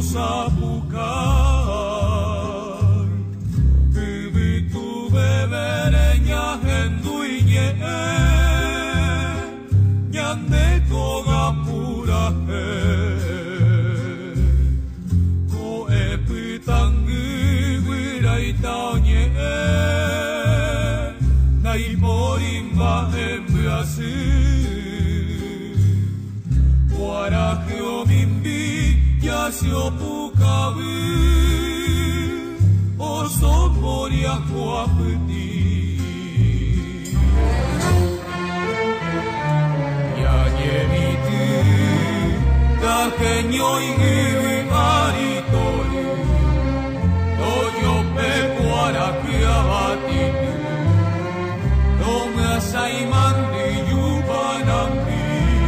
zapukai Kubitu beberenya henduiñe Ñande koga pura Koe putangu gurai taoñe Nai morimba embuasu Waraku o mimbi yasio pukau Oso moria koaputi Yanyemitu Dakenyo igu aritoru Toyope waraku abatitu Donga saimandu yubanambi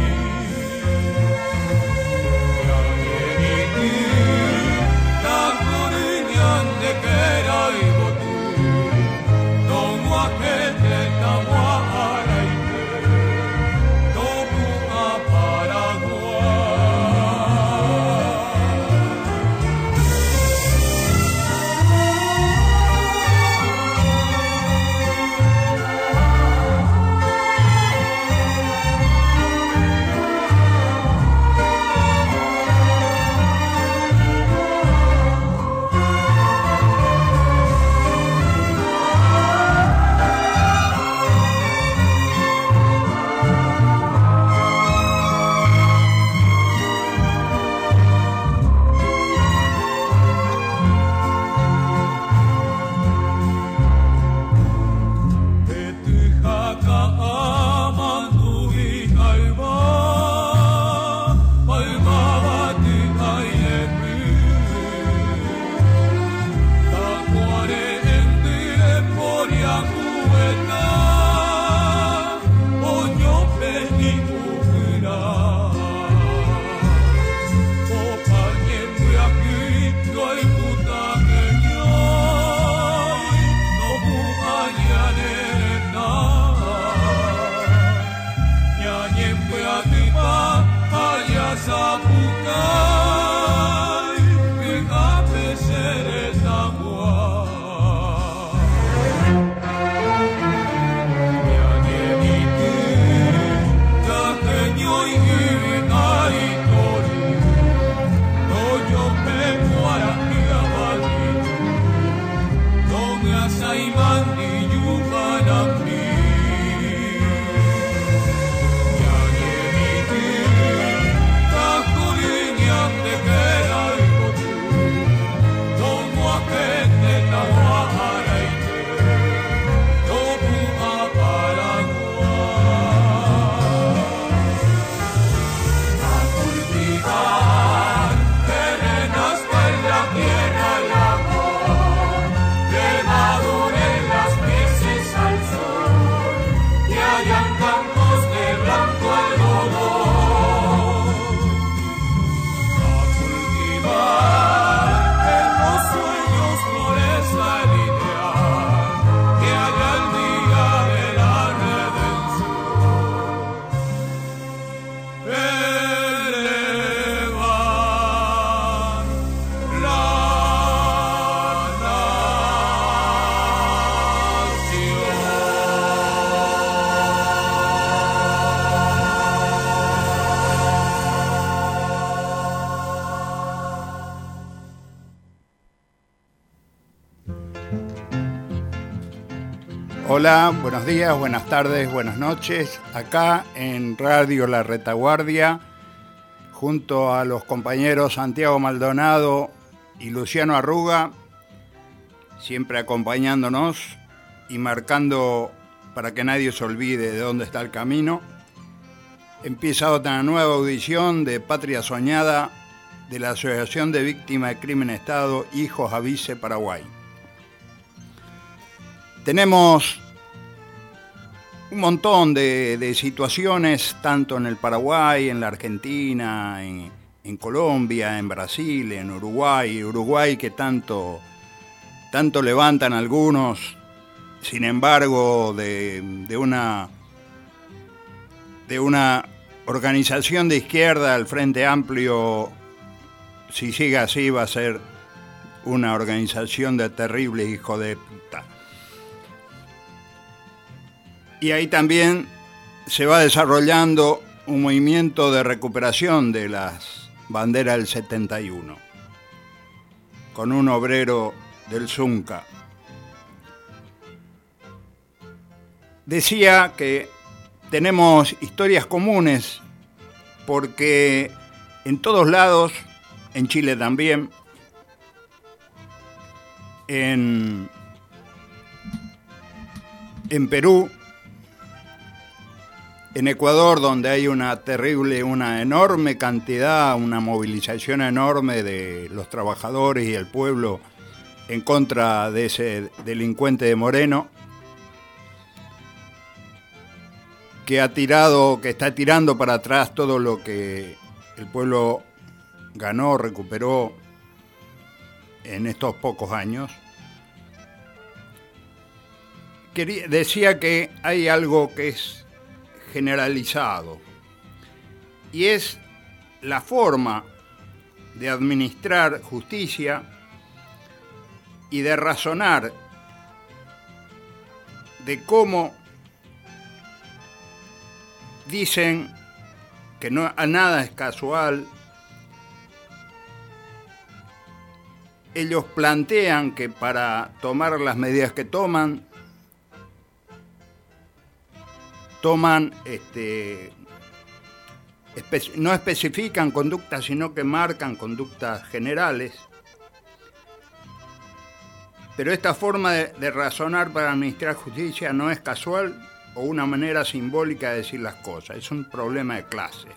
Hola, buenos días, buenas tardes, buenas noches. Acá en Radio La Retaguardia, junto a los compañeros Santiago Maldonado y Luciano Arruga, siempre acompañándonos y marcando para que nadie se olvide de dónde está el camino. Empieza otra nueva audición de Patria Soñada de la Asociación de Víctimas de Crimen de Estado Hijos Avise Paraguay. Tenemos un montón de situaciones, tanto en el Paraguay, en la Argentina, en Colombia, en Brasil, en Uruguay que tanto levantan algunos, sin embargo, de una organización de izquierda, el Frente Amplio, si sigue así va a ser una organización de terribles hijos de puta. Y ahí también se va desarrollando un movimiento de recuperación de las banderas del 71, con un obrero del Zunca. Decía que tenemos historias comunes porque en todos lados, en Chile también, en Perú, en Ecuador, donde hay una enorme cantidad, una movilización enorme de los trabajadores y el pueblo en contra de ese delincuente de Moreno, que está tirando para atrás todo lo que el pueblo ganó, recuperó en estos pocos años. Decía que hay algo que es generalizado y es la forma de administrar justicia y de razonar de cómo dicen que a nada es casual. Ellos plantean que para tomar las medidas que toman no especifican conductas, sino que marcan conductas generales. Pero esta forma de razonar para administrar justicia no es casual o una manera simbólica de decir las cosas, es un problema de clase.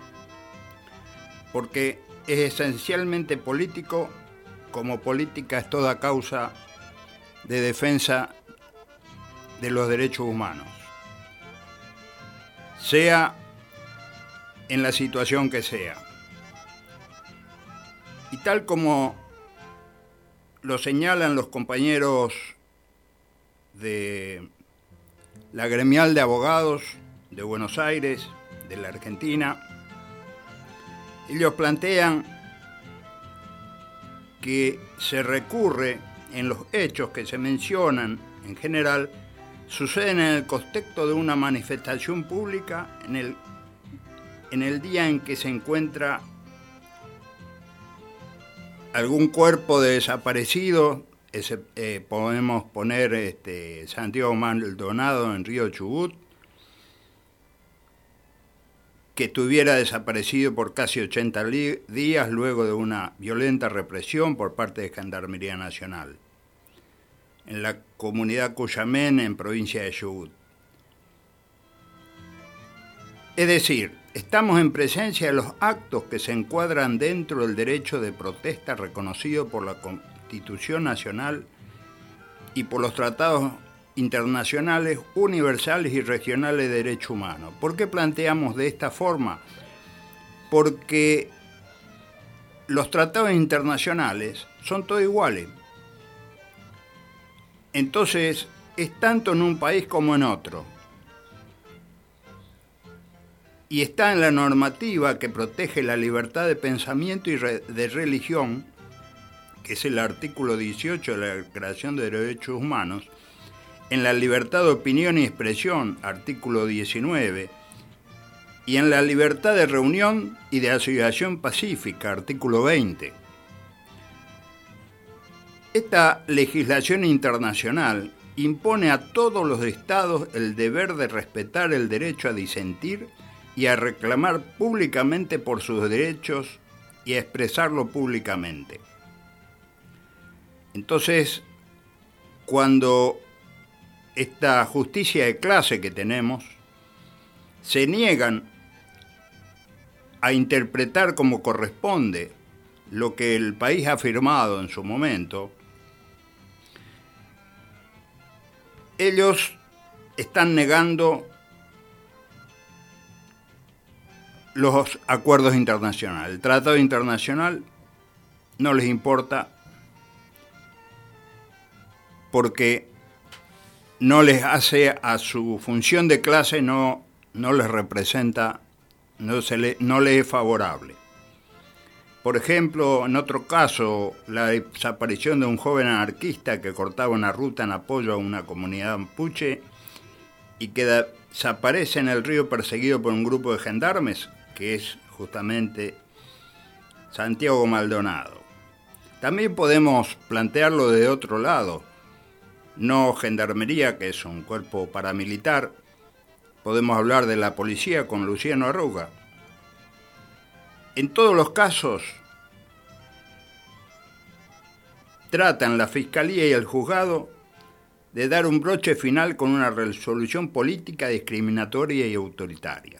Porque es esencialmente político, como política es toda causa de defensa de los derechos humanos, sea en la situación que sea. Y tal como lo señalan los compañeros de la Gremial de Abogados de Buenos Aires, de la Argentina, ellos plantean que se recurre en los hechos que se mencionan en general, suceden en el contexto de una manifestación pública en el día en que se encuentra algún cuerpo de desaparecido. Podemos poner Santiago Maldonado en Río Chubut, que estuviera desaparecido por casi 80 días luego de una violenta represión por parte de Gendarmería Nacional en la comunidad Cuyamén, en provincia de Chubut. Es decir, estamos en presencia de los actos que se encuadran dentro del derecho de protesta reconocido por la Constitución Nacional y por los tratados internacionales, universales y regionales de derechos humanos. ¿Por qué planteamos de esta forma? Porque los tratados internacionales son todos iguales. Entonces, es tanto en un país como en otro. Y está en la normativa que protege la libertad de pensamiento y de religión, que es el artículo 18 de la Declaración de Derechos Humanos, en la libertad de opinión y expresión, artículo 19, y en la libertad de reunión y de asociación pacífica, artículo 20. Esta legislación internacional impone a todos los estados el deber de respetar el derecho a disentir y a reclamar públicamente por sus derechos y a expresarlo públicamente. Entonces, cuando esta justicia de clase que tenemos se niegan a interpretar como corresponde lo que el país ha firmado en su momento, ellos están negando los acuerdos internacionales. El tratado internacional no les importa porque no les hace a su función de clase, no les representa, no les es favorable. Por ejemplo, en otro caso, la desaparición de un joven anarquista que cortaba una ruta en apoyo a una comunidad mapuche y que desaparece en el río perseguido por un grupo de gendarmes, que es justamente Santiago Maldonado. También podemos plantearlo de otro lado. No Gendarmería, que es un cuerpo paramilitar. Podemos hablar de la policía con Luciano Arruga. En todos los casos, tratan la Fiscalía y el Juzgado de dar un broche final con una resolución política discriminatoria y autoritaria.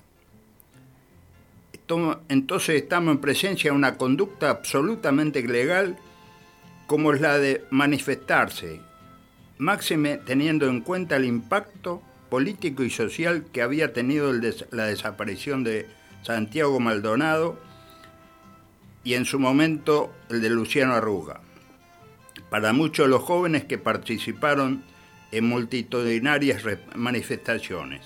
Entonces estamos en presencia de una conducta absolutamente ilegal, como es la de manifestarse, máxime teniendo en cuenta el impacto político y social que había tenido la desaparición de Santiago Maldonado y en su momento el de Luciano Arruga. Para muchos de los jóvenes que participaron en multitudinarias manifestaciones.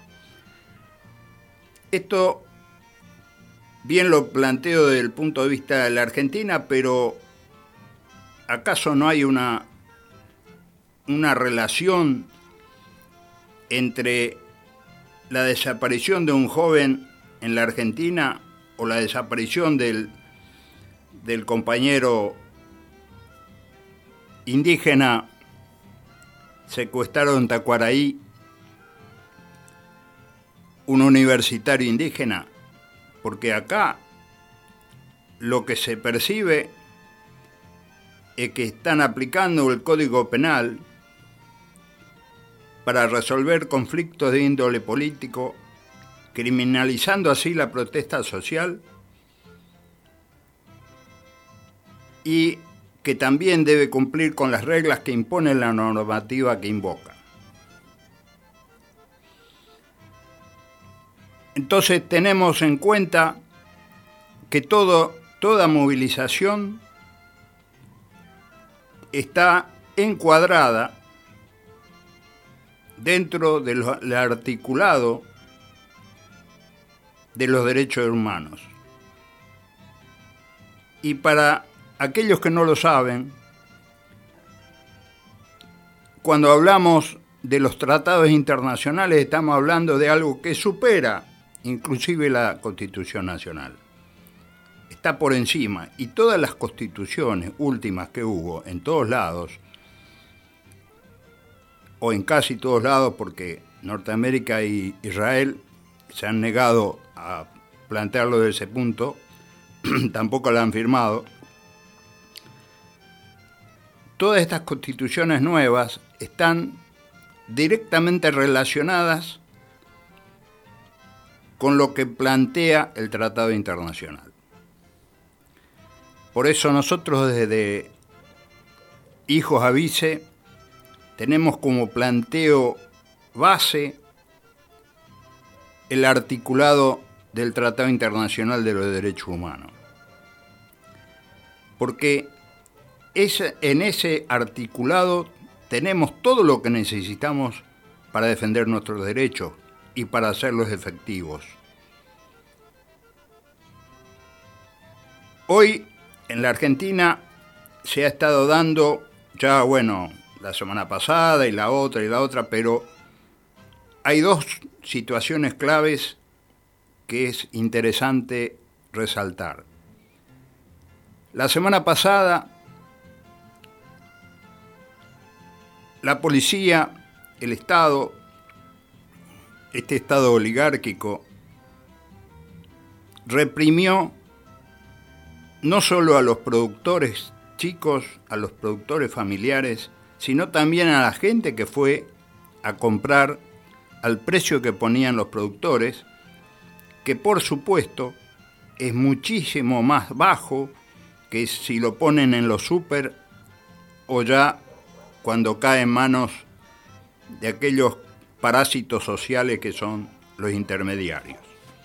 Esto bien lo planteo desde el punto de vista de la Argentina, pero ¿acaso no hay una relación entre la desaparición de un joven en la Argentina o la desaparición del compañero indígena secuestrado en Tacuaraí, un universitario indígena? Porque acá lo que se percibe es que están aplicando el Código Penal para resolver conflictos de índole político, criminalizando así la protesta social, y que también debe cumplir con las reglas que impone la normativa que invoca. Entonces tenemos en cuenta que toda movilización está encuadrada dentro del articulado de los derechos humanos. Y para aquellos que no lo saben, cuando hablamos de los tratados internacionales estamos hablando de algo que supera inclusive la Constitución Nacional. Está por encima, y todas las constituciones últimas que hubo en todos lados, o en casi todos lados, porque Norteamérica y Israel se han negado a plantearlo desde ese punto, tampoco la han firmado. Todas estas constituciones nuevas están directamente relacionadas con lo que plantea el Tratado Internacional. Por eso nosotros desde Hijos a Vice tenemos como planteo base el articulado del Tratado Internacional de los Derechos Humanos. Porque en ese articulado tenemos todo lo que necesitamos para defender nuestros derechos y para hacerlos efectivos. Hoy en la Argentina se ha estado dando, ya bueno, la semana pasada y la otra, pero hay dos situaciones claves que es interesante resaltar. La semana pasada, la policía, el Estado, este Estado oligárquico, reprimió no solo a los productores chicos, a los productores familiares, sino también a la gente que fue a comprar al precio que ponían los productores, que por supuesto es muchísimo más bajo que si lo ponen en los súper o ya cuando cae en manos de aquellos parásitos sociales que son los intermediarios.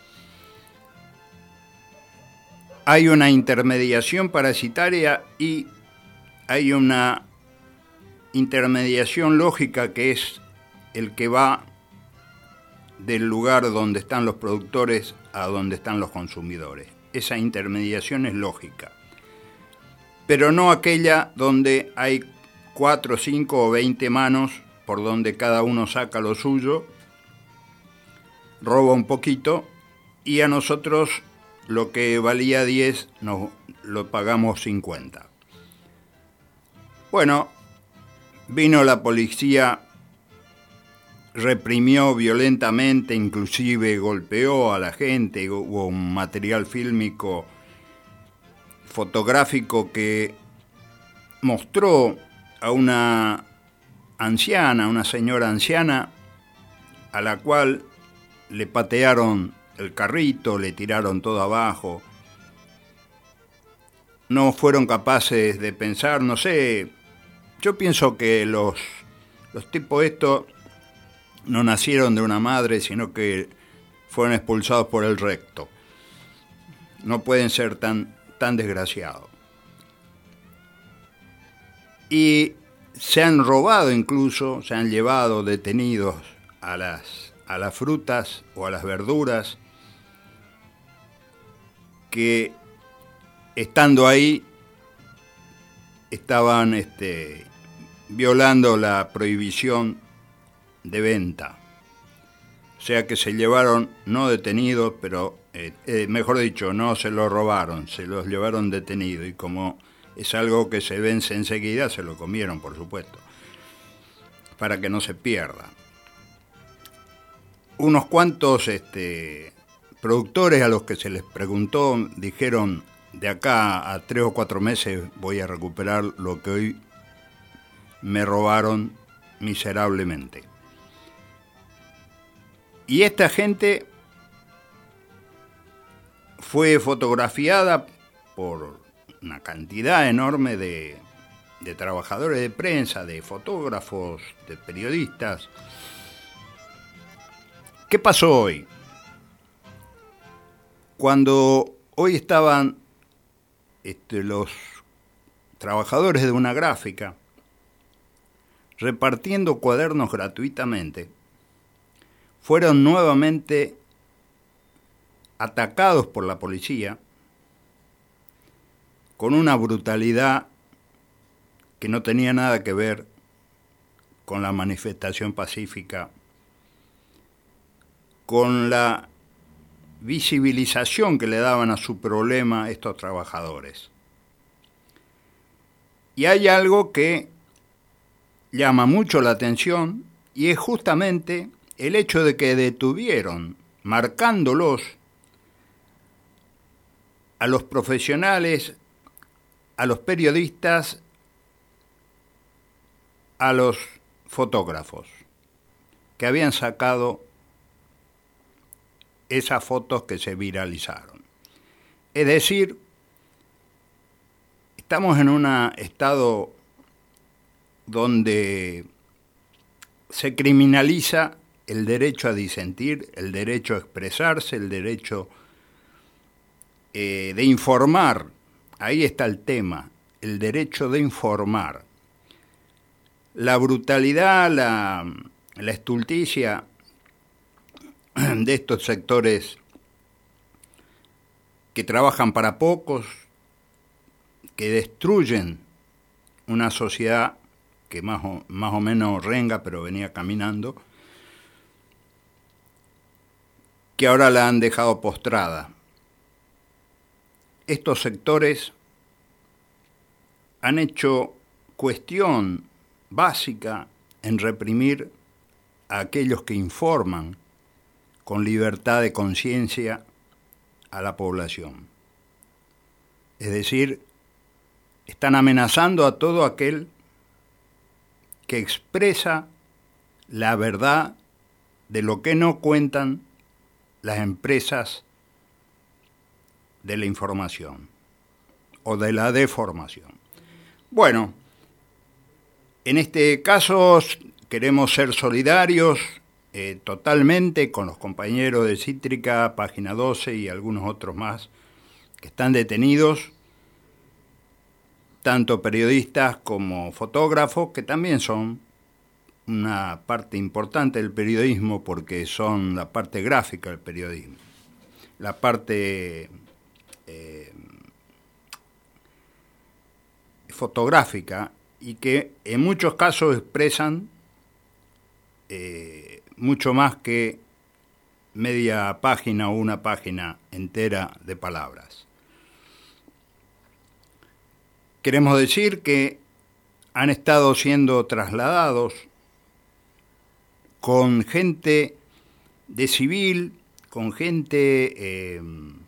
Hay una intermediación parasitaria y hay una intermediación lógica que es el que va del lugar donde están los productores a donde están los consumidores. esa intermediación es lógica, pero no aquella donde hay 4, 5 o 20 manos por donde cada uno saca lo suyo, roba un poquito y a nosotros lo que valía 10 nos lo pagamos 50. Bueno, vino la policía, reprimió violentamente, inclusive golpeó a la gente, hubo un material fílmico fotográfico que mostró a una anciana, una señora anciana, a la cual le patearon el carrito, le tiraron todo abajo. No fueron capaces de pensar, no sé, yo pienso que los tipos estos no nacieron de una madre, sino que fueron expulsados por el recto. No pueden ser tan desgraciados. Y se han robado incluso, se han llevado detenidos a las frutas o a las verduras que estando ahí estaban violando la prohibición de venta. O sea que se llevaron, no detenidos, pero mejor dicho, no se los robaron, se los llevaron detenidos. Y como es algo que se vence enseguida, se lo comieron, por supuesto, para que no se pierda. Unos cuantos productores a los que se les preguntó dijeron: de acá a 3 o 4 meses voy a recuperar lo que hoy me robaron miserablemente. Y esta gente fue fotografiada por una cantidad enorme de trabajadores de prensa, de fotógrafos, de periodistas. ¿Qué pasó hoy? Cuando hoy estaban los trabajadores de una gráfica repartiendo cuadernos gratuitamente, fueron nuevamente atacados por la policía con una brutalidad que no tenía nada que ver con la manifestación pacífica, con la visibilización que le daban a su problema estos trabajadores. Y hay algo que llama mucho la atención y es justamente el hecho de que detuvieron, marcándolos, a los profesionales, a los periodistas, a los fotógrafos que habían sacado esas fotos que se viralizaron. Es decir, estamos en un estado donde se criminaliza el derecho a disentir, el derecho a expresarse, el derecho de informar. Ahí está el tema, el derecho de informar. La brutalidad, la estulticia de estos sectores que trabajan para pocos, que destruyen una sociedad que más o menos renga, pero venía caminando, que ahora la han dejado postrada. Estos sectores han hecho cuestión básica en reprimir a aquellos que informan con libertad de conciencia a la población. Es decir, están amenazando a todo aquel que expresa la verdad de lo que no cuentan las empresas de la información o de la deformación. Bueno, en este caso queremos ser solidarios totalmente con los compañeros de Cítrica, Página 12 y algunos otros más que están detenidos, tanto periodistas como fotógrafos, que también son una parte importante del periodismo porque son la parte gráfica del periodismo, la parte fotográfica y que en muchos casos expresan mucho más que media página o una página entera de palabras. Queremos decir que han estado siendo trasladados con gente de civil, con gente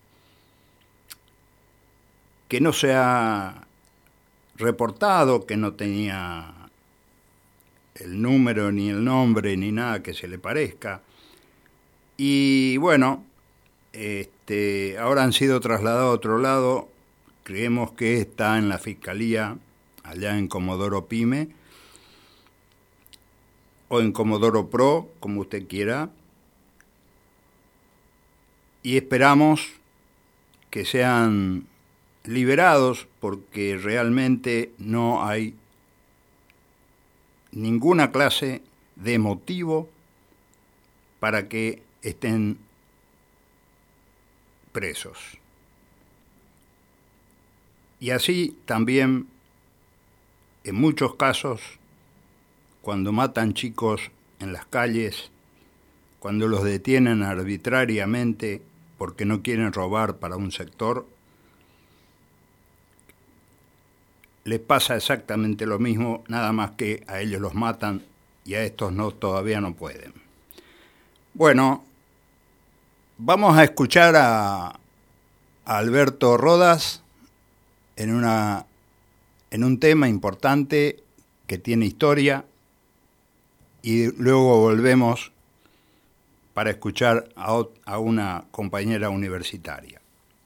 que no se ha reportado, que no tenía el número, ni el nombre, ni nada que se le parezca. Y bueno, ahora han sido trasladados a otro lado. Creemos que está en la Fiscalía, allá en Comodoro Pyme, o en Comodoro Pro, como usted quiera. Y esperamos que sean liberados, porque realmente no hay ninguna clase de motivo para que estén presos. Y así también, en muchos casos, cuando matan chicos en las calles, cuando los detienen arbitrariamente porque no quieren robar para un sector, les pasa exactamente lo mismo, nada más que a ellos los matan y a estos no, todavía no pueden. Bueno, vamos a escuchar a Alberto Rodas en un tema importante que tiene historia, y luego volvemos para escuchar a una compañera universitaria.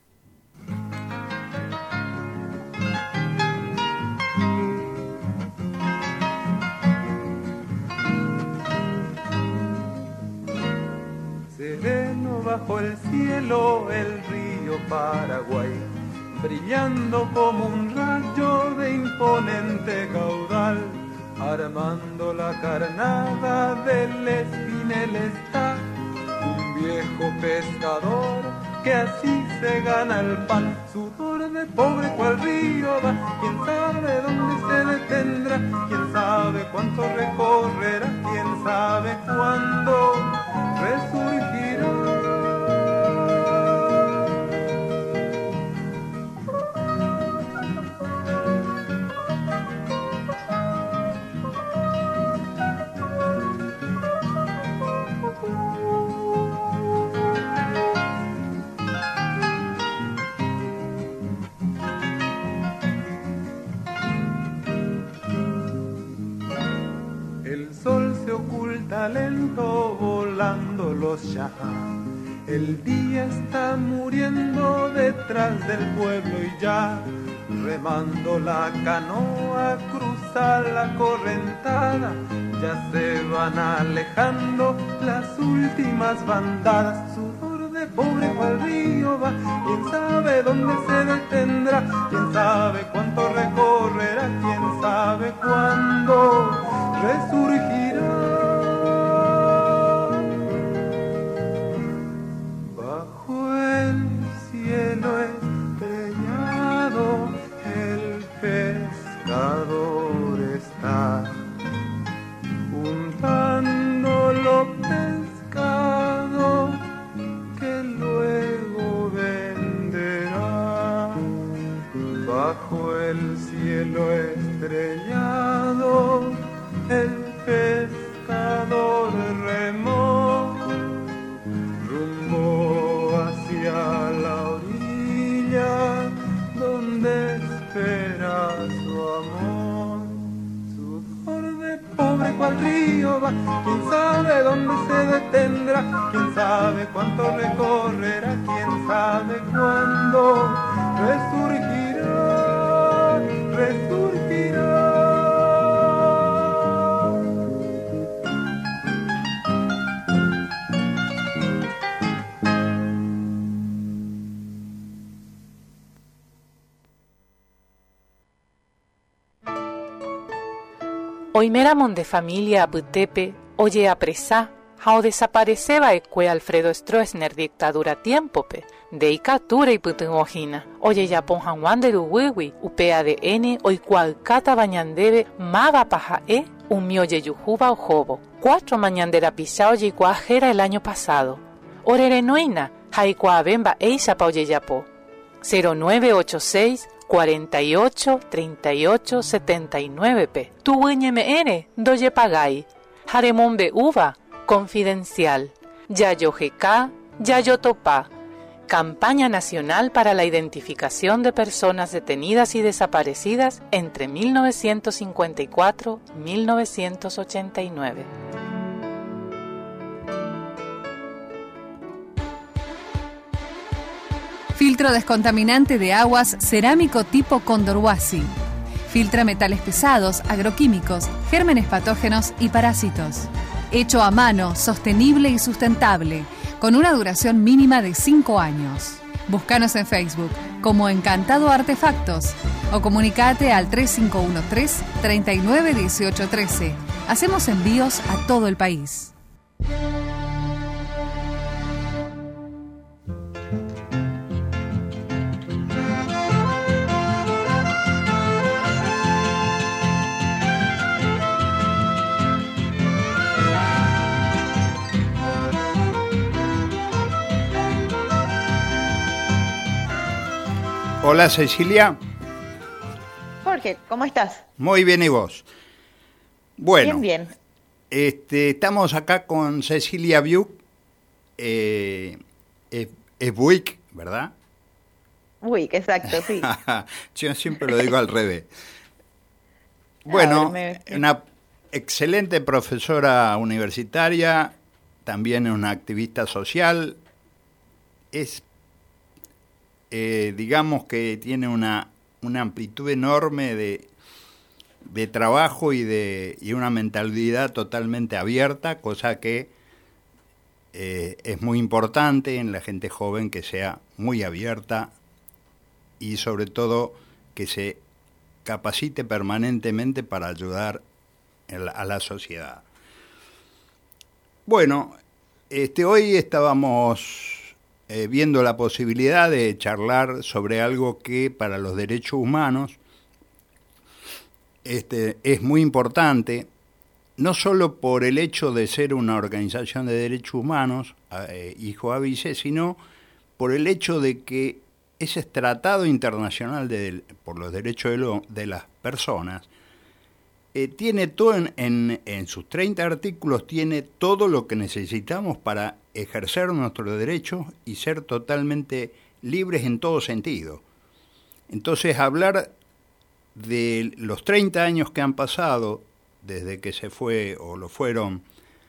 Sereno bajo el cielo el río Paraguay, brillando como un rayo de imponente caudal, armando la carnada del espinel está un viejo pescador que así se gana el pan. Sudor de pobre cual río va, quién sabe dónde se detendrá, quién sabe cuánto recorrerá, quién sabe cuándo resurgirá. Lento volando los ya, el día está muriendo detrás del pueblo y ya, remando la canoa, cruzar la correntada, ya se van alejando las últimas bandadas. Sudor de pobre cual río va, quién sabe dónde se detendrá, quién sabe cuánto recorrerá, quién sabe cuándo resurgirá. Cielo estrellado, el pescador está juntando lo pescado que luego venderá. Bajo el cielo estrellado, el pescador remó rumbo hacia la orilla donde espera su amor. Sudor de pobre cual río va, quién sabe dónde se detendrá, quién sabe cuánto recorrerá, quién sabe cuándo resurgirá, resurgirá. Oimeramon de familia aputepe, oye apresá, Hao desapareceba ecue Alfredo Stroessner dictadura tiempo pe. De ikatura y putunojina. Oye ya ponjan wanderu wiwi. UPADN oikual kata bañandebe maga paja un mioye yujuba o jobo. 4 mañandera pisao yikuajera el año pasado. Orerenoina haikua bemba eisha pa oye yapo. 0986 48 38 79 p. Tu mr doye pagai. Jaremombe uva. Confidencial. Yayo GK, Yayo Topá. Campaña Nacional para la Identificación de Personas Detenidas y Desaparecidas entre 1954 y 1989. Filtro descontaminante de aguas cerámico tipo Condorhuasi. Filtra metales pesados, agroquímicos, gérmenes patógenos y parásitos. Hecho a mano, sostenible y sustentable, con una duración mínima de 5 años. Búscanos en Facebook como Encantado Artefactos o comunicate al 3513 39 18 13. Hacemos envíos a todo el país. Hola Cecilia. Jorge, ¿cómo estás? Muy bien, ¿y vos? Bueno, Bien. Estamos acá con Cecilia Biuk, es Buick, ¿verdad? Uy, exacto, sí. Yo siempre lo digo al revés. Bueno, una excelente profesora universitaria, también una activista social, es digamos que tiene una amplitud enorme de trabajo y una mentalidad totalmente abierta, cosa que es muy importante en la gente joven, que sea muy abierta y sobre todo que se capacite permanentemente para ayudar a la sociedad. Bueno, hoy estábamos viendo la posibilidad de charlar sobre algo que para los derechos humanos es muy importante, no solo por el hecho de ser una organización de derechos humanos, Hijo Avice, sino por el hecho de que ese tratado internacional por los derechos de las personas tiene todo en sus 30 artículos, tiene todo lo que necesitamos para ejercer nuestros derechos y ser totalmente libres en todo sentido. Entonces, hablar de los 30 años que han pasado desde que se fue o lo fueron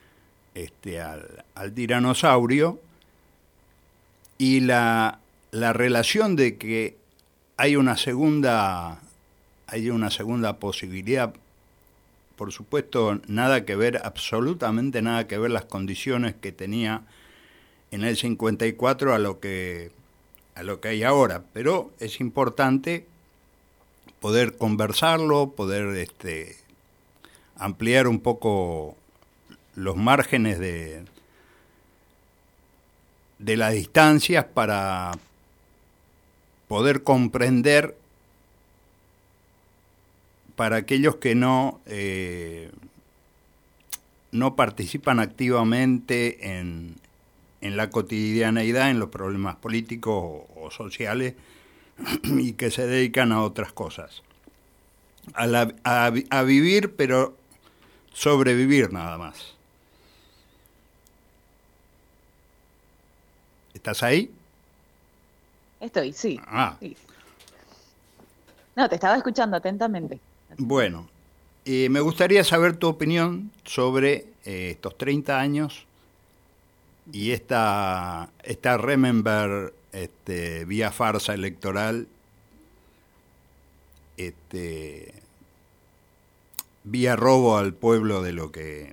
al tiranosaurio y la relación de que hay una segunda posibilidad. Por supuesto, nada que ver, absolutamente nada que ver las condiciones que tenía en el 54 a lo que hay ahora, pero es importante poder conversarlo, poder ampliar un poco los márgenes de las distancias para poder comprender, para aquellos que no participan activamente en la cotidianeidad, en los problemas políticos o sociales, y que se dedican a otras cosas. A vivir, pero sobrevivir nada más. ¿Estás ahí? Estoy, sí. Sí. No, te estaba escuchando atentamente. Bueno, me gustaría saber tu opinión sobre estos 30 años y esta Remember vía farsa electoral, vía robo al pueblo de lo que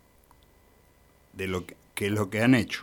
es lo que han hecho.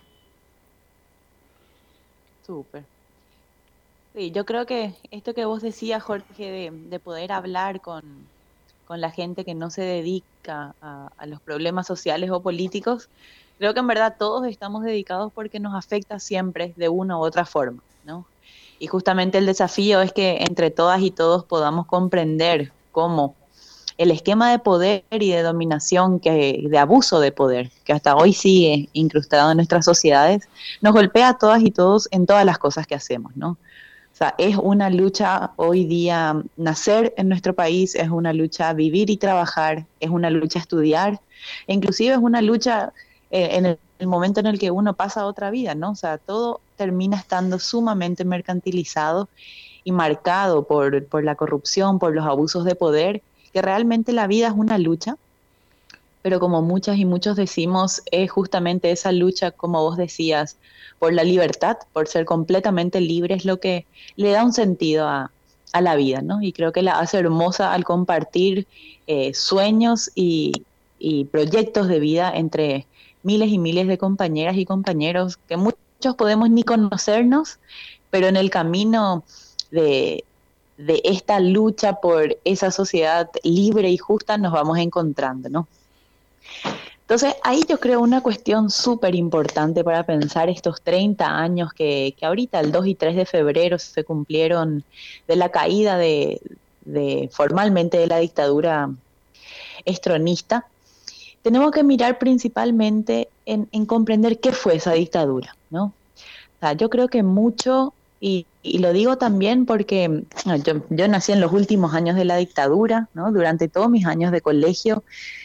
Súper. Sí, yo creo que esto que vos decías, Jorge, de poder hablar con la gente que no se dedica a los problemas sociales o políticos, Creo que en verdad todos estamos dedicados porque nos afecta siempre de una u otra forma, ¿no? Y justamente el desafío es que entre todas y todos podamos comprender cómo el esquema de poder y de dominación, de abuso de poder, que hasta hoy sigue incrustado en nuestras sociedades, nos golpea a todas y todos en todas las cosas que hacemos, ¿no? O sea, es una lucha hoy día nacer en nuestro país, es una lucha vivir y trabajar, es una lucha estudiar, e inclusive es una lucha en el momento en el que uno pasa a otra vida, ¿no? O sea, todo termina estando sumamente mercantilizado y marcado por la corrupción, por los abusos de poder, que realmente la vida es una lucha, pero como muchas y muchos decimos, es justamente esa lucha, como vos decías, por la libertad, por ser completamente libres, lo que le da un sentido a la vida, ¿no? Y creo que la hace hermosa al compartir sueños y proyectos de vida entre miles y miles de compañeras y compañeros que muchos podemos ni conocernos, pero en el camino de esta lucha por esa sociedad libre y justa nos vamos encontrando, ¿no? Entonces, ahí yo creo una cuestión súper importante para pensar estos 30 años que ahorita, el 2 y 3 de febrero, se cumplieron de la caída formalmente de la dictadura estronista. Tenemos que mirar principalmente en comprender qué fue esa dictadura, ¿no? O sea, yo creo que mucho, y lo digo también porque yo nací en los últimos años de la dictadura, ¿no? Durante todos mis años de colegio,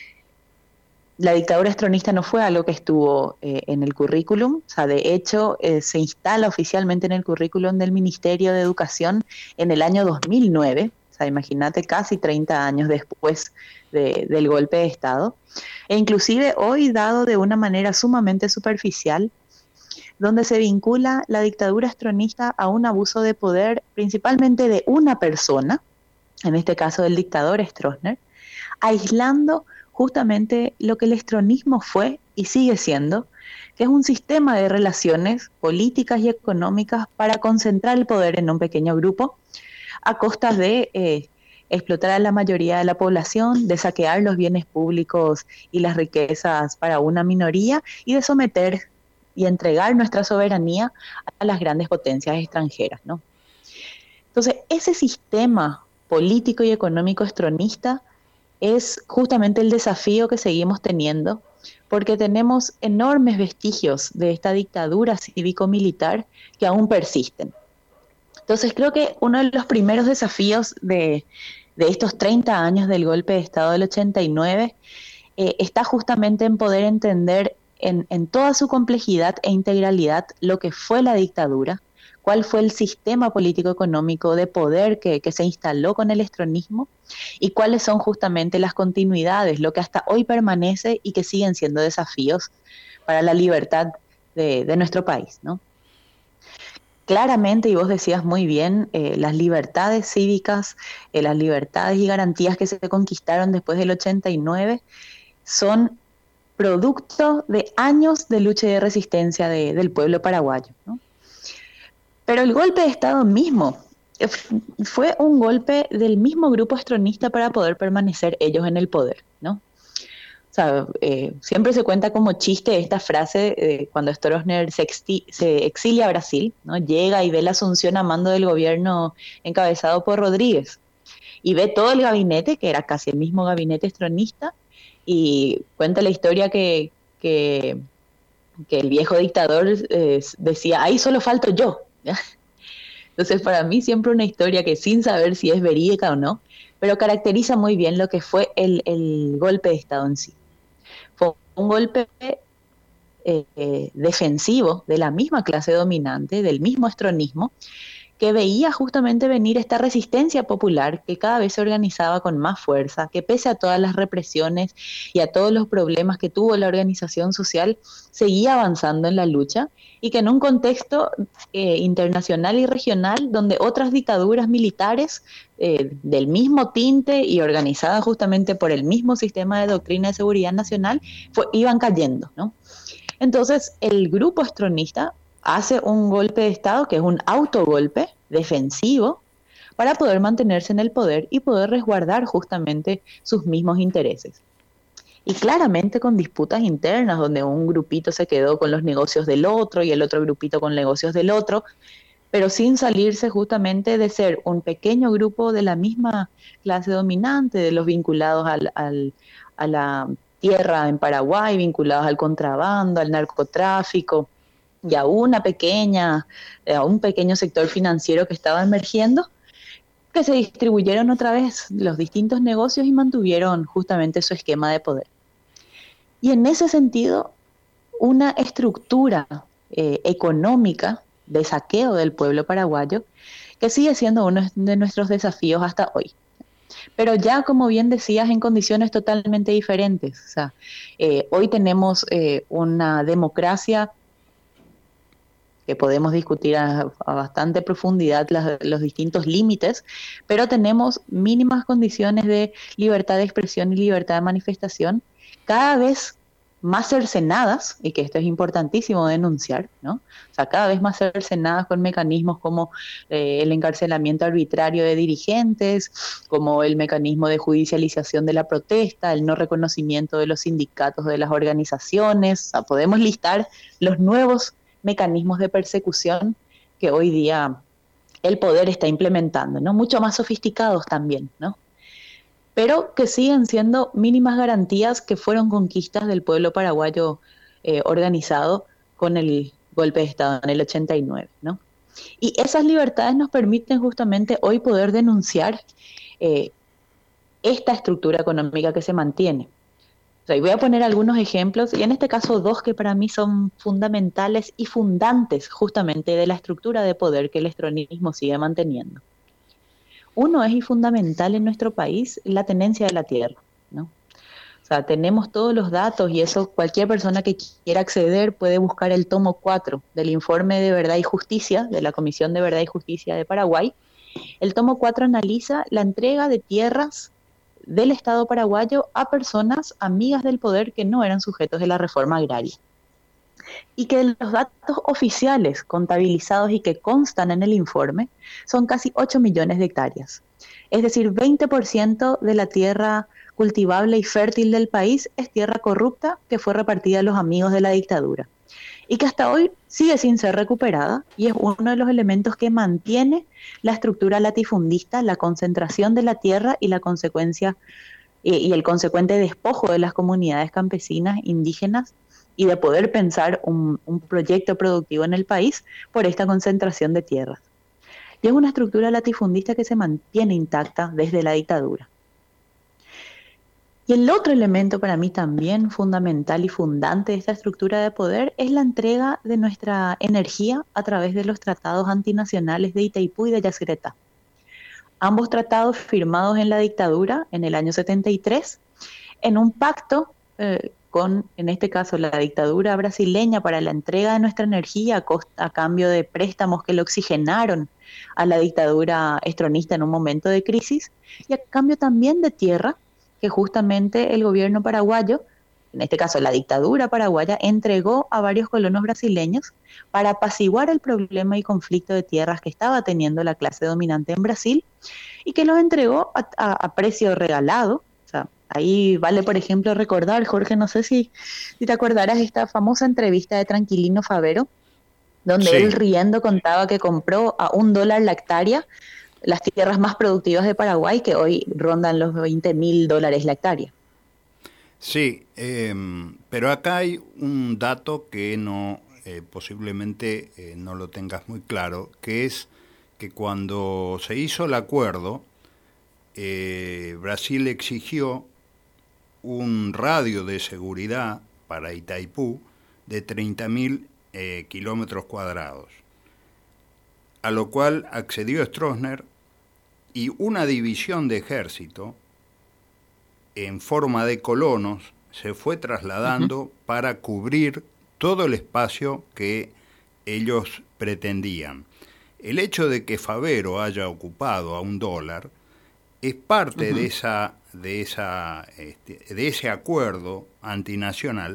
la dictadura estronista no fue algo que estuvo en el currículum, o sea, de hecho se instala oficialmente en el currículum del Ministerio de Educación en el año 2009, o sea, imagínate, casi 30 años después del golpe de Estado, e inclusive hoy dado de una manera sumamente superficial, donde se vincula la dictadura estronista a un abuso de poder principalmente de una persona, en este caso del dictador Stroessner, aislando justamente lo que el estronismo fue y sigue siendo, que es un sistema de relaciones políticas y económicas para concentrar el poder en un pequeño grupo a costas de explotar a la mayoría de la población, de saquear los bienes públicos y las riquezas para una minoría y de someter y entregar nuestra soberanía a las grandes potencias extranjeras, ¿no? Entonces, ese sistema político y económico estronista es justamente el desafío que seguimos teniendo, porque tenemos enormes vestigios de esta dictadura cívico-militar que aún persisten. Entonces creo que uno de los primeros desafíos de estos 30 años del golpe de Estado del 89 está justamente en poder entender en toda su complejidad e integralidad lo que fue la dictadura, cuál fue el sistema político-económico de poder que se instaló con el estronismo y cuáles son justamente las continuidades, lo que hasta hoy permanece y que siguen siendo desafíos para la libertad de nuestro país, ¿no? Claramente, y vos decías muy bien, las libertades cívicas, las libertades y garantías que se conquistaron después del 89 son producto de años de lucha y de resistencia del pueblo paraguayo, ¿no? Pero el golpe de Estado mismo fue un golpe del mismo grupo estronista para poder permanecer ellos en el poder, ¿no? O sea, siempre se cuenta como chiste esta frase cuando Stroessner se exilia a Brasil, ¿no? Llega y ve la asunción a mando del gobierno encabezado por Rodríguez y ve todo el gabinete, que era casi el mismo gabinete estronista, y cuenta la historia que el viejo dictador decía, ahí solo falto yo, ¿ya? Entonces para mí siempre una historia que sin saber si es verídica o no, pero caracteriza muy bien lo que fue el golpe de Estado en sí. Fue un golpe defensivo de la misma clase dominante, del mismo estronismo, que veía justamente venir esta resistencia popular que cada vez se organizaba con más fuerza, que pese a todas las represiones y a todos los problemas que tuvo la organización social, seguía avanzando en la lucha y que en un contexto internacional y regional donde otras dictaduras militares del mismo tinte y organizadas justamente por el mismo sistema de doctrina de seguridad nacional iban cayendo, ¿no? Entonces el grupo estronista hace un golpe de Estado que es un autogolpe defensivo para poder mantenerse en el poder y poder resguardar justamente sus mismos intereses. y claramente con disputas internas, donde un grupito se quedó con los negocios del otro y el otro grupito con negocios del otro, pero sin salirse justamente de ser un pequeño grupo de la misma clase dominante, de los vinculados a la tierra en Paraguay, vinculados al contrabando, al narcotráfico y a un pequeño sector financiero que estaba emergiendo, que se distribuyeron otra vez los distintos negocios y mantuvieron justamente su esquema de poder. Y en ese sentido, una estructura económica de saqueo del pueblo paraguayo que sigue siendo uno de nuestros desafíos hasta hoy. Pero ya, como bien decías, en condiciones totalmente diferentes. O sea, hoy tenemos una democracia que podemos discutir a bastante profundidad los distintos límites, pero tenemos mínimas condiciones de libertad de expresión y libertad de manifestación, cada vez más cercenadas, y que esto es importantísimo denunciar, ¿no? O sea, cada vez más cercenadas con mecanismos como el encarcelamiento arbitrario de dirigentes, como el mecanismo de judicialización de la protesta, el no reconocimiento de los sindicatos de las organizaciones. O sea, podemos listar los nuevos mecanismos de persecución que hoy día el poder está implementando, ¿no? Mucho más sofisticados también, ¿no? Pero que siguen siendo mínimas garantías que fueron conquistas del pueblo paraguayo organizado con el golpe de Estado en el 89, ¿no? Y esas libertades nos permiten justamente hoy poder denunciar esta estructura económica que se mantiene. O sea, y voy a poner algunos ejemplos, y en este caso dos que para mí son fundamentales y fundantes justamente de la estructura de poder que el estronismo sigue manteniendo. Uno es y fundamental en nuestro país, la tenencia de la tierra, ¿no? O sea, tenemos todos los datos y eso cualquier persona que quiera acceder puede buscar el tomo 4 del informe de Verdad y Justicia, de la Comisión de Verdad y Justicia de Paraguay. El tomo 4 analiza la entrega de tierras del Estado paraguayo a personas amigas del poder que no eran sujetos de la reforma agraria. Y que los datos oficiales contabilizados y que constan en el informe son casi 8 millones de hectáreas. Es decir, 20% de la tierra cultivable y fértil del país es tierra corrupta que fue repartida a los amigos de la dictadura. Y que hasta hoy sigue sin ser recuperada y es uno de los elementos que mantiene la estructura latifundista, la concentración de la tierra y la consecuencia y el consecuente despojo de las comunidades campesinas, indígenas, y de poder pensar un proyecto productivo en el país por esta concentración de tierras. Y es una estructura latifundista que se mantiene intacta desde la dictadura. Y el otro elemento para mí también fundamental y fundante de esta estructura de poder es la entrega de nuestra energía a través de los tratados antinacionales de Itaipú y de Yacyretá. Ambos tratados firmados en la dictadura en el año 73, en un pacto con, en este caso, la dictadura brasileña para la entrega de nuestra energía a cambio de préstamos que le oxigenaron a la dictadura estronista en un momento de crisis, y a cambio también de tierra que justamente el gobierno paraguayo, en este caso la dictadura paraguaya, entregó a varios colonos brasileños para apaciguar el problema y conflicto de tierras que estaba teniendo la clase dominante en Brasil, y que los entregó a precio regalado. O sea, ahí vale, por ejemplo, recordar, Jorge, no sé si te acordarás esta famosa entrevista de Tranquilino Favero, donde Sí. él riendo contaba que compró a $1 la hectárea las tierras más productivas de Paraguay, que hoy rondan los $20.000 la hectárea. Sí, pero acá hay un dato que no posiblemente no lo tengas muy claro, que es que cuando se hizo el acuerdo, Brasil exigió un radio de seguridad para Itaipú de 30.000 kilómetros cuadrados, a lo cual accedió Stroessner, y una división de ejército en forma de colonos se fue trasladando para cubrir todo el espacio que ellos pretendían. El hecho de que Favero haya ocupado a $1 es parte de ese acuerdo antinacional,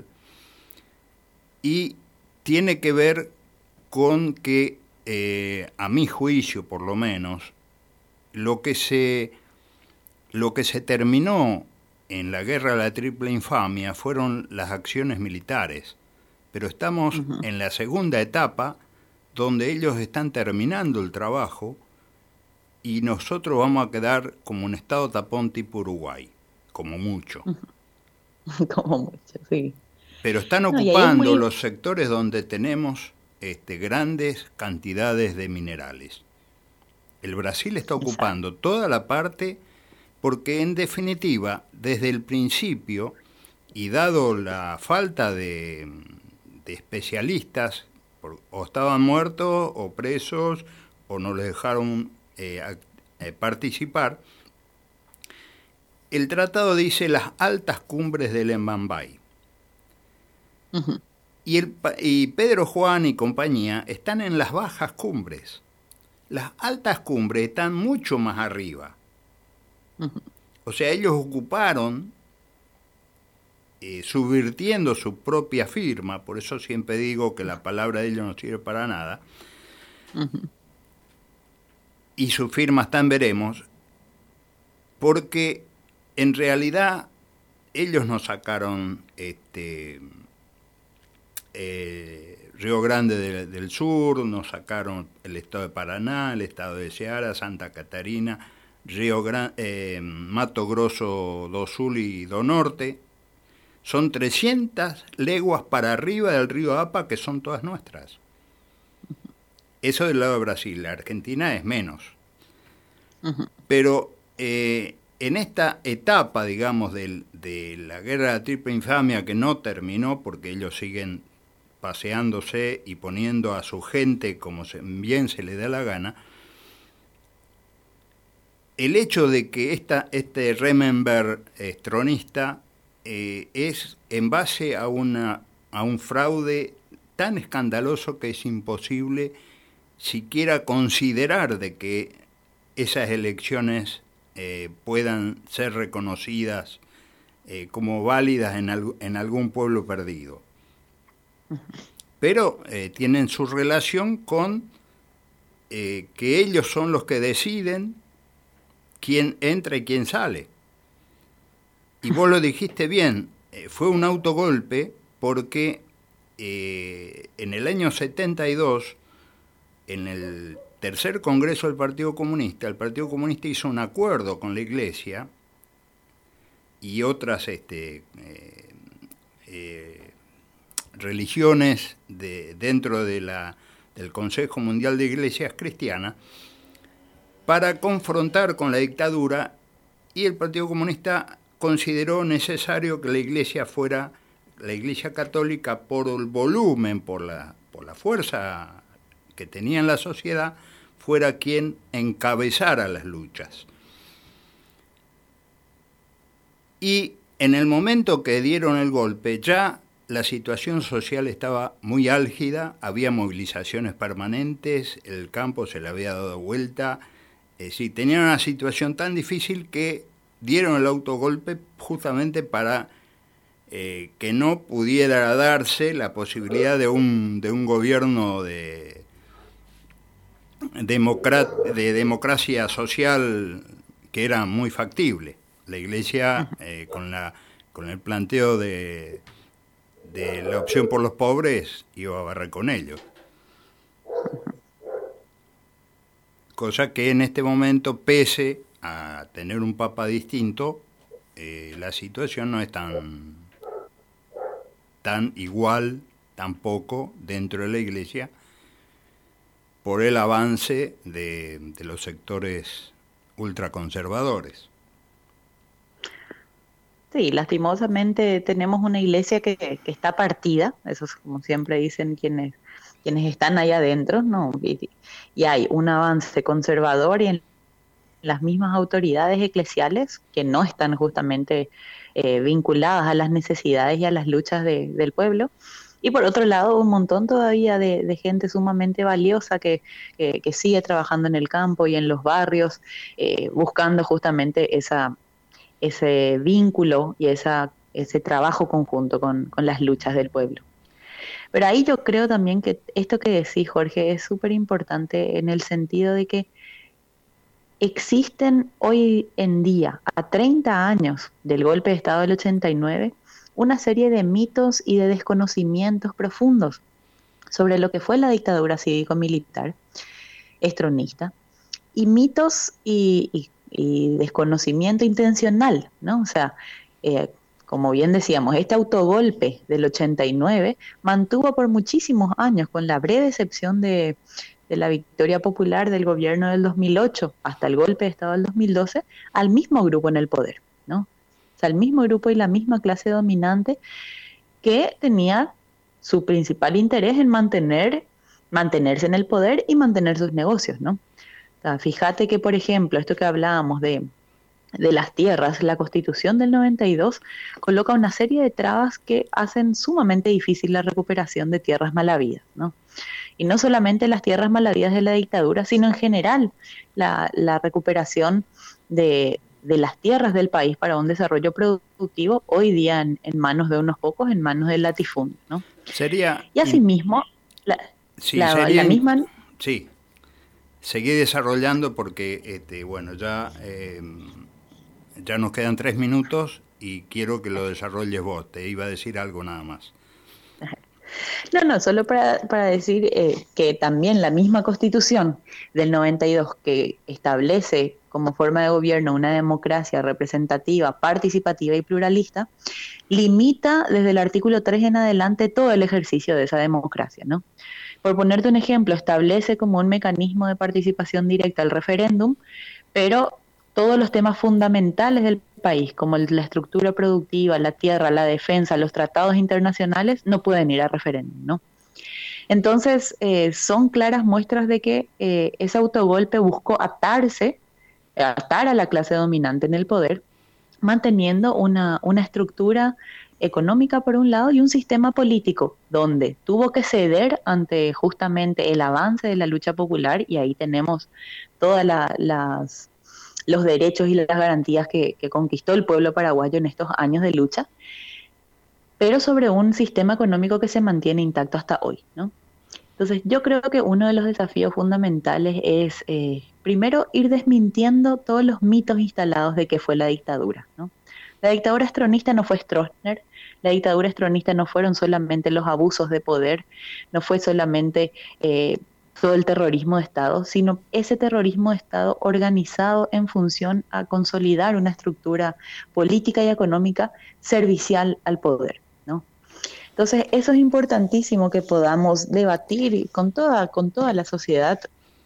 y tiene que ver con que, a mi juicio por lo menos, lo que se terminó en la guerra de la Triple Infamia fueron las acciones militares, pero estamos en la segunda etapa donde ellos están terminando el trabajo y nosotros vamos a quedar como un estado tapón tipo Uruguay, como mucho. Como mucho, sí. Pero están No, y ahí es ocupando muy- los sectores donde tenemos grandes cantidades de minerales. El Brasil está ocupando toda la parte porque, en definitiva, desde el principio, y dado la falta de especialistas, o estaban muertos o presos o no les dejaron participar, el tratado dice las altas cumbres del Embambay. Ujú. Y Pedro Juan y compañía están en las bajas cumbres. Las altas cumbres están mucho más arriba. O sea, ellos ocuparon, subvirtiendo su propia firma, por eso siempre digo que la palabra de ellos no sirve para nada, y su firma está en veremos, porque en realidad ellos nos sacaron Río Grande del Sur, nos sacaron el estado de Paraná, el estado de Ceará, Santa Catarina, Mato Grosso do Sul y do Norte. Son 300 leguas para arriba del río Apa, que son todas nuestras. Eso del lado de Brasil. La Argentina es menos. Pero en esta etapa, digamos, de la guerra de la Triple Infamia, que no terminó porque ellos siguen paseándose y poniendo a su gente como bien se les da la gana, el hecho de que este Remember tronista es en base a un fraude tan escandaloso que es imposible siquiera considerar de que esas elecciones puedan ser reconocidas como válidas en algún pueblo perdido. Pero tienen su relación con que ellos son los que deciden quién entra y quién sale. Y vos lo dijiste bien, fue un autogolpe porque en el año 72, en el tercer congreso del Partido Comunista, el Partido Comunista hizo un acuerdo con la Iglesia y otras religiones dentro del Consejo Mundial de Iglesias Cristianas para confrontar con la dictadura, y el Partido Comunista consideró necesario que la Iglesia fuera, la Iglesia Católica, por el volumen, por la fuerza que tenía en la sociedad, fuera quien encabezara las luchas. Y en el momento que dieron el golpe, ya la situación social estaba muy álgida, había movilizaciones permanentes, el campo se le había dado vuelta, sí, tenían una situación tan difícil que dieron el autogolpe justamente para que no pudiera darse la posibilidad de un gobierno de democracia social que era muy factible. La Iglesia, con el planteo de la opción por los pobres, iba a barrer con ellos. Cosa que en este momento, pese a tener un papa distinto, la situación no es tan igual, tampoco dentro de la Iglesia, por el avance de los sectores ultraconservadores. Sí, lastimosamente tenemos una iglesia que está partida, eso es como siempre dicen quienes están ahí adentro, ¿no? Y hay un avance conservador y en las mismas autoridades eclesiales que no están justamente vinculadas a las necesidades y a las luchas del pueblo. Y por otro lado, un montón todavía de gente sumamente valiosa que sigue trabajando en el campo y en los barrios, buscando justamente ese vínculo y ese trabajo conjunto con las luchas del pueblo. Pero ahí yo creo también que esto que decís, Jorge, es súper importante en el sentido de que existen hoy en día, a 30 años del golpe de Estado del 89, una serie de mitos y de desconocimientos profundos sobre lo que fue la dictadura cívico-militar estronista, y mitos y desconocimiento intencional, ¿no? O sea, como bien decíamos, este autogolpe del 89 mantuvo por muchísimos años, con la breve excepción de la victoria popular del gobierno del 2008 hasta el golpe de Estado del 2012, al mismo grupo en el poder, ¿no? O sea, el mismo grupo y la misma clase dominante que tenía su principal interés en mantenerse en el poder y mantener sus negocios, ¿no? O sea, fíjate que, por ejemplo, esto que hablábamos de las tierras, la Constitución del 92 coloca una serie de trabas que hacen sumamente difícil la recuperación de tierras malavidas, ¿no? Y no solamente las tierras malavidas de la dictadura, sino en general la recuperación de las tierras del país para un desarrollo productivo, hoy día en manos de unos pocos, en manos del latifundio, ¿no? Y asimismo, la misma... Sí, seguí desarrollando porque, bueno, ya nos quedan 3 minutos y quiero que lo desarrolles vos. Te iba a decir algo nada más. No, solo para decir que también la misma Constitución del 92, que establece como forma de gobierno una democracia representativa, participativa y pluralista, limita desde el artículo 3 en adelante todo el ejercicio de esa democracia, ¿no? Por ponerte un ejemplo, establece como un mecanismo de participación directa el referéndum, pero todos los temas fundamentales del país, como la estructura productiva, la tierra, la defensa, los tratados internacionales, no pueden ir a referéndum, ¿no? Entonces, son claras muestras de que ese autogolpe buscó atar a la clase dominante en el poder, manteniendo una estructura económica por un lado y un sistema político donde tuvo que ceder ante justamente el avance de la lucha popular, y ahí tenemos todas los derechos y las garantías que conquistó el pueblo paraguayo en estos años de lucha, pero sobre un sistema económico que se mantiene intacto hasta hoy, ¿no? Entonces, yo creo que uno de los desafíos fundamentales es, primero, ir desmintiendo todos los mitos instalados de que fue la dictadura, ¿no? La dictadura estronista no fue Stroessner, la dictadura estronista no fueron solamente los abusos de poder, no fue solamente todo el terrorismo de Estado, sino ese terrorismo de Estado organizado en función a consolidar una estructura política y económica servicial al poder, ¿no? Entonces, eso es importantísimo que podamos debatir con toda la sociedad,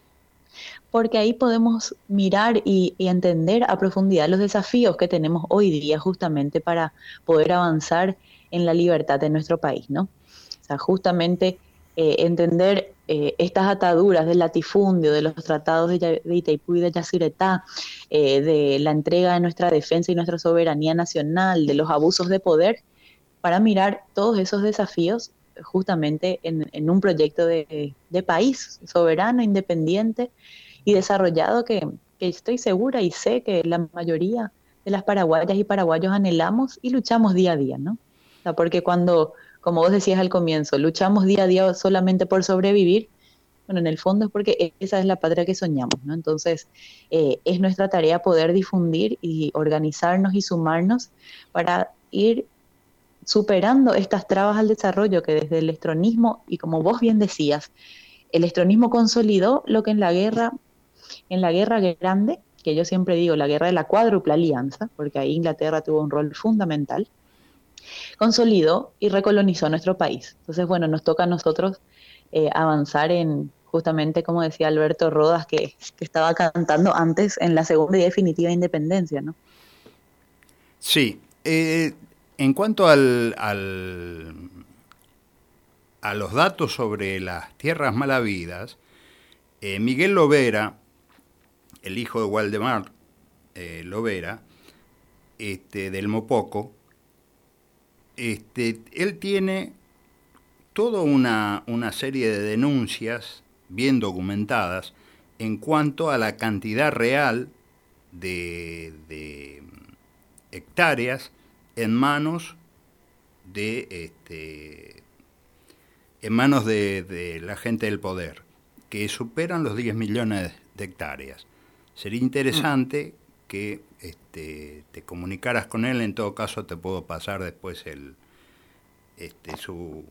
porque ahí podemos mirar y entender a profundidad los desafíos que tenemos hoy día justamente para poder avanzar en la libertad de nuestro país, ¿no? O sea, justamente entender estas ataduras del latifundio, de los tratados de Itaipú y de Yacyretá, de la entrega de nuestra defensa y nuestra soberanía nacional, de los abusos de poder, para mirar todos esos desafíos justamente en un proyecto de país soberano, independiente y desarrollado que estoy segura y sé que la mayoría de las paraguayas y paraguayos anhelamos y luchamos día a día, ¿no? O sea, porque cuando, como vos decías al comienzo, luchamos día a día solamente por sobrevivir, bueno, en el fondo es porque esa es la patria que soñamos, ¿no? Entonces, es nuestra tarea poder difundir y organizarnos y sumarnos para ir superando estas trabas al desarrollo que desde el estronismo, y como vos bien decías, el estronismo consolidó lo que en la guerra grande, que yo siempre digo, la guerra de la cuádruple alianza, porque ahí Inglaterra tuvo un rol fundamental, consolidó y recolonizó nuestro país. Entonces, bueno, nos toca a nosotros avanzar en, justamente como decía Alberto Rodas, que estaba cantando antes, en la segunda y definitiva independencia, ¿no? Sí. En cuanto a los datos sobre las tierras mal habidas, Miguel Lovera, el hijo de Waldemar Lovera, del Mopoco, él tiene toda una serie de denuncias bien documentadas en cuanto a la cantidad real de hectáreas en manos de la gente del poder, que superan los 10 millones de hectáreas. Sería interesante que te comunicaras con él. En todo caso, te puedo pasar después su...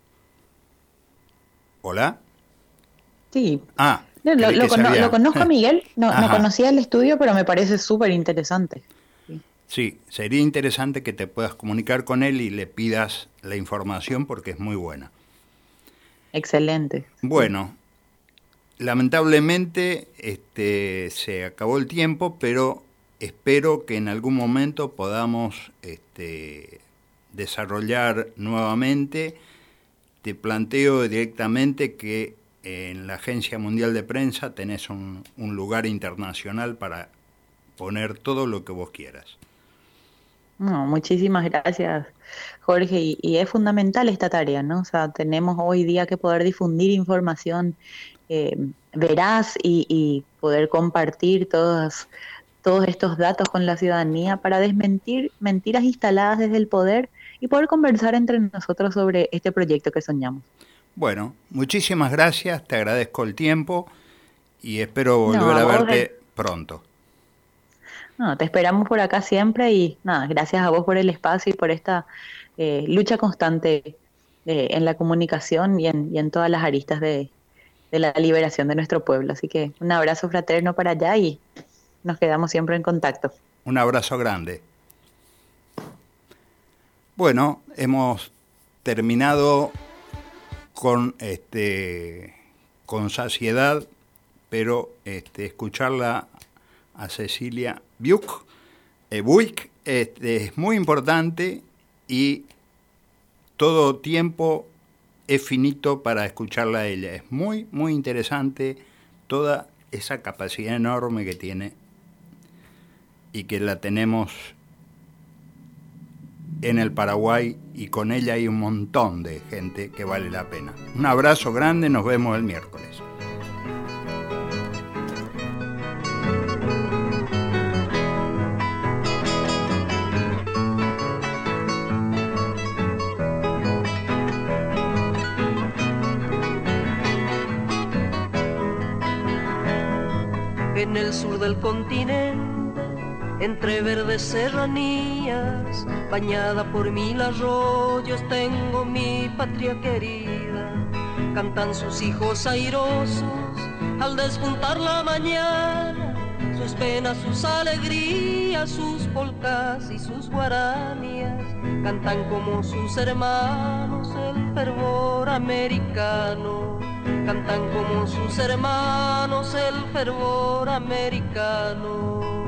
¿Hola? Sí. Ah, lo conozco a Miguel, no conocía el estudio, pero me parece súper interesante. Sí, sería interesante que te puedas comunicar con él y le pidas la información porque es muy buena. Excelente. Bueno, lamentablemente se acabó el tiempo, pero espero que en algún momento podamos desarrollar nuevamente. Te planteo directamente que en la Agencia Mundial de Prensa tenés un lugar internacional para poner todo lo que vos quieras. No, muchísimas gracias, Jorge, y es fundamental esta tarea, ¿no? O sea, tenemos hoy día que poder difundir información veraz y poder compartir todos estos datos con la ciudadanía para desmentir mentiras instaladas desde el poder y poder conversar entre nosotros sobre este proyecto que soñamos. Bueno, muchísimas gracias, te agradezco el tiempo y espero volver a verte pronto. No, te esperamos por acá siempre y nada, gracias a vos por el espacio y por esta lucha constante en la comunicación y en todas las aristas de la liberación de nuestro pueblo. Así que un abrazo fraterno para allá y nos quedamos siempre en contacto. Un abrazo grande. Bueno, hemos terminado con saciedad, pero escucharla a Cecilia Buick es muy importante y todo tiempo es finito para escucharla a ella. Es muy, muy interesante toda esa capacidad enorme que tiene y que la tenemos en el Paraguay, y con ella hay un montón de gente que vale la pena. Un abrazo grande, nos vemos el miércoles. En el sur del continente, entre verdes serranías, bañada por 1000 arroyos, tengo mi patria querida. Cantan sus hijos airosos al despuntar la mañana, sus penas, sus alegrías, sus polcas y sus guaranías. Cantan como sus hermanos el fervor americano. Cantan como sus hermanos el fervor americano.